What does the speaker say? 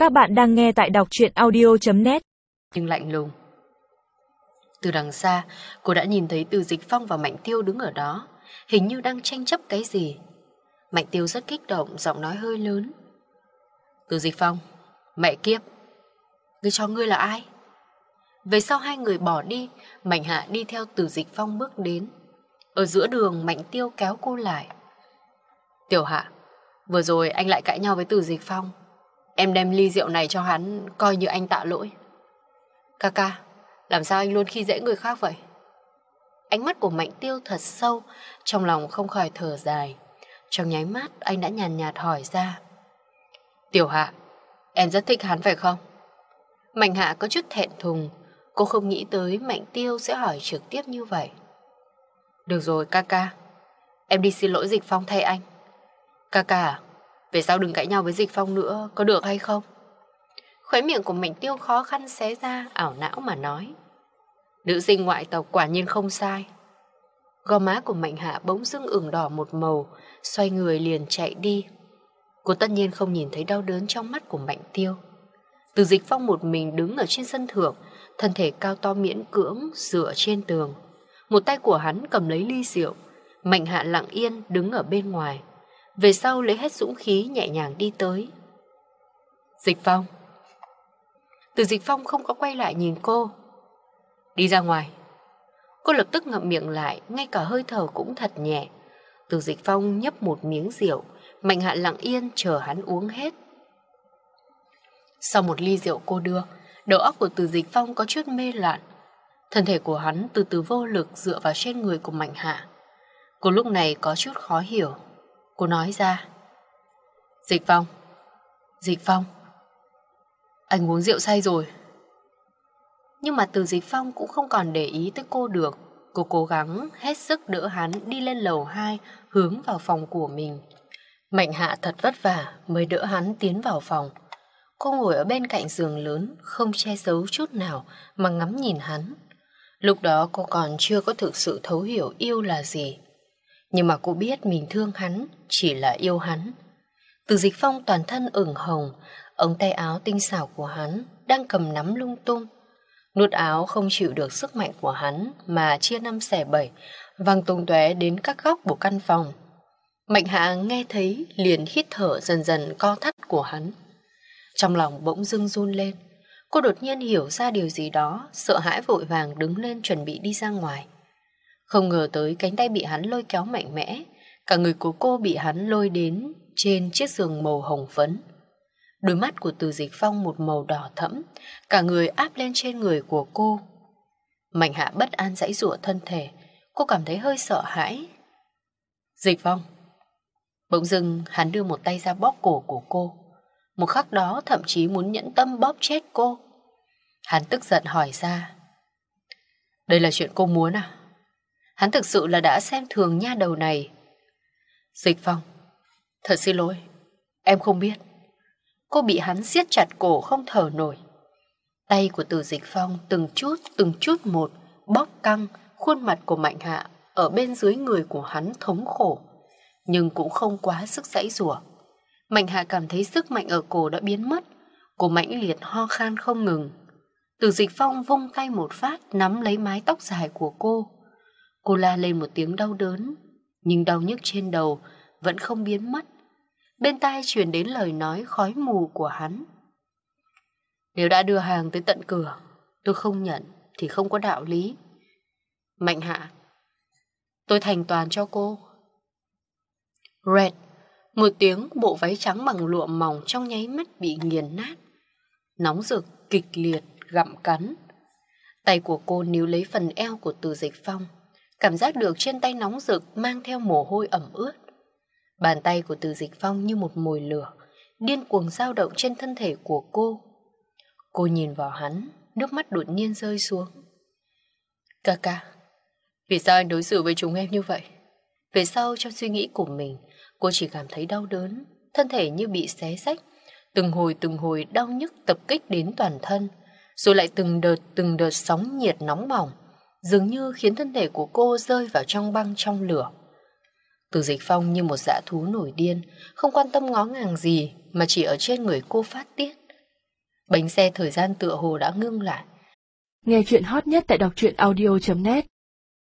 Các bạn đang nghe tại đọc truyện audio.net. Nhưng lạnh lùng. Từ đằng xa, cô đã nhìn thấy Từ Dịch Phong và Mạnh Tiêu đứng ở đó, hình như đang tranh chấp cái gì. Mạnh Tiêu rất kích động, giọng nói hơi lớn. Từ Dịch Phong, mẹ kiếp, ngươi cho ngươi là ai? Về sau hai người bỏ đi, Mạnh Hạ đi theo Từ Dịch Phong bước đến. Ở giữa đường, Mạnh Tiêu kéo cô lại. Tiểu Hạ, vừa rồi anh lại cãi nhau với Từ Dịch Phong. Em đem ly rượu này cho hắn, coi như anh tạ lỗi. Ca, làm sao anh luôn khi dễ người khác vậy? Ánh mắt của Mạnh Tiêu thật sâu, trong lòng không khỏi thở dài. Trong nháy mắt anh đã nhàn nhạt hỏi ra. Tiểu Hạ, em rất thích hắn phải không? Mạnh Hạ có chút thẹn thùng. Cô không nghĩ tới Mạnh Tiêu sẽ hỏi trực tiếp như vậy. Được rồi ca, em đi xin lỗi Dịch Phong thay anh. Ca à, về sau đừng cãi nhau với Dịch Phong nữa, có được hay không? Khóe miệng của Mạnh Tiêu khó khăn xé ra, ảo não mà nói. Nữ sinh ngoại tộc quả nhiên không sai. Gò má của Mạnh Hạ bỗng dưng ửng đỏ một màu, xoay người liền chạy đi. Cô tất nhiên không nhìn thấy đau đớn trong mắt của Mạnh Tiêu. Từ Dịch Phong một mình đứng ở trên sân thượng, thân thể cao to miễn cưỡng dựa trên tường. Một tay của hắn cầm lấy ly rượu. Mạnh Hạ lặng yên đứng ở bên ngoài. Về sau lấy hết dũng khí nhẹ nhàng đi tới. Dịch Phong. Từ Dịch Phong không có quay lại nhìn cô. Đi ra ngoài. Cô lập tức ngậm miệng lại, ngay cả hơi thở cũng thật nhẹ. Từ Dịch Phong nhấp một miếng rượu, Mạnh Hạ lặng yên chờ hắn uống hết. Sau một ly rượu cô đưa, đầu óc của Từ Dịch Phong có chút mê loạn. Thân thể của hắn từ từ vô lực dựa vào trên người của Mạnh Hạ. Cô lúc này có chút khó hiểu. Cô nói ra. Dịch Phong, anh uống rượu say rồi. Nhưng mà Từ Dịch Phong cũng không còn để ý tới cô được. Cô cố gắng hết sức đỡ hắn đi lên lầu 2 hướng vào phòng của mình. Mạnh Hạ thật vất vả mới đỡ hắn tiến vào phòng. Cô ngồi ở bên cạnh giường lớn, không che giấu chút nào mà ngắm nhìn hắn. Lúc đó cô còn chưa có thực sự thấu hiểu yêu là gì. Nhưng mà cô biết mình thương hắn, chỉ là yêu hắn. Từ Dịch Phong toàn thân ửng hồng, ống tay áo tinh xảo của hắn đang cầm nắm lung tung. Nút áo không chịu được sức mạnh của hắn mà chia năm xẻ bảy, văng tung tóe đến các góc của căn phòng. Mạnh Hạ nghe thấy liền hít thở dần dần co thắt của hắn. Trong lòng bỗng dưng run lên. Cô đột nhiên hiểu ra điều gì đó, sợ hãi vội vàng đứng lên chuẩn bị đi ra ngoài. Không ngờ tới cánh tay bị hắn lôi kéo mạnh mẽ, cả người của cô bị hắn lôi đến trên chiếc giường màu hồng phấn. Đôi mắt của Từ Dịch Phong một màu đỏ thẫm, cả người áp lên trên người của cô. Mạnh Hạ bất an giãy giụa thân thể, cô cảm thấy hơi sợ hãi. Dịch Phong. Bỗng dưng hắn đưa một tay ra bóp cổ của cô. Một khắc đó thậm chí muốn nhẫn tâm bóp chết cô. Hắn tức giận hỏi ra. Đây là chuyện cô muốn à? Hắn thực sự là đã xem thường nha đầu này. Dịch Phong, thật xin lỗi, em không biết. Cô bị hắn siết chặt cổ không thở nổi. Tay của Từ Dịch Phong từng chút một bóp căng khuôn mặt của Mạnh Hạ ở bên dưới người của hắn thống khổ, nhưng cũng không quá sức giãy giụa. Mạnh Hạ cảm thấy sức mạnh ở cổ đã biến mất, cô mãnh liệt ho khan không ngừng. Từ Dịch Phong vung tay một phát nắm lấy mái tóc dài của cô. Cô la lên một tiếng đau đớn, nhưng đau nhức trên đầu vẫn không biến mất. Bên tai truyền đến lời nói khói mù của hắn. Nếu đã đưa hàng tới tận cửa, tôi không nhận thì không có đạo lý. Mạnh Hạ, tôi thành toàn cho cô. Rẹt, một tiếng bộ váy trắng bằng lụa mỏng trong nháy mắt bị nghiền nát. Nóng rực, kịch liệt, gặm cắn. Tay của cô níu lấy phần eo của Từ Dịch Phong. Cảm giác được trên tay nóng rực mang theo mồ hôi ẩm ướt. Bàn tay của Từ Dịch Phong như một mồi lửa, điên cuồng dao động trên thân thể của cô. Cô nhìn vào hắn, nước mắt đột nhiên rơi xuống. Ca, vì sao anh đối xử với chúng em như vậy? Về sau trong suy nghĩ của mình, cô chỉ cảm thấy đau đớn, thân thể như bị xé rách. Từng hồi đau nhức tập kích đến toàn thân, rồi lại từng đợt sóng nhiệt nóng bỏng, dường như khiến thân thể của cô rơi vào trong băng trong lửa. Từ Dịch Phong như một dã thú nổi điên, không quan tâm ngó ngàng gì mà chỉ ở trên người cô phát tiết. Bánh xe thời gian tựa hồ đã ngưng lại. Nghe chuyện hot nhất tại đọc truyện audio.net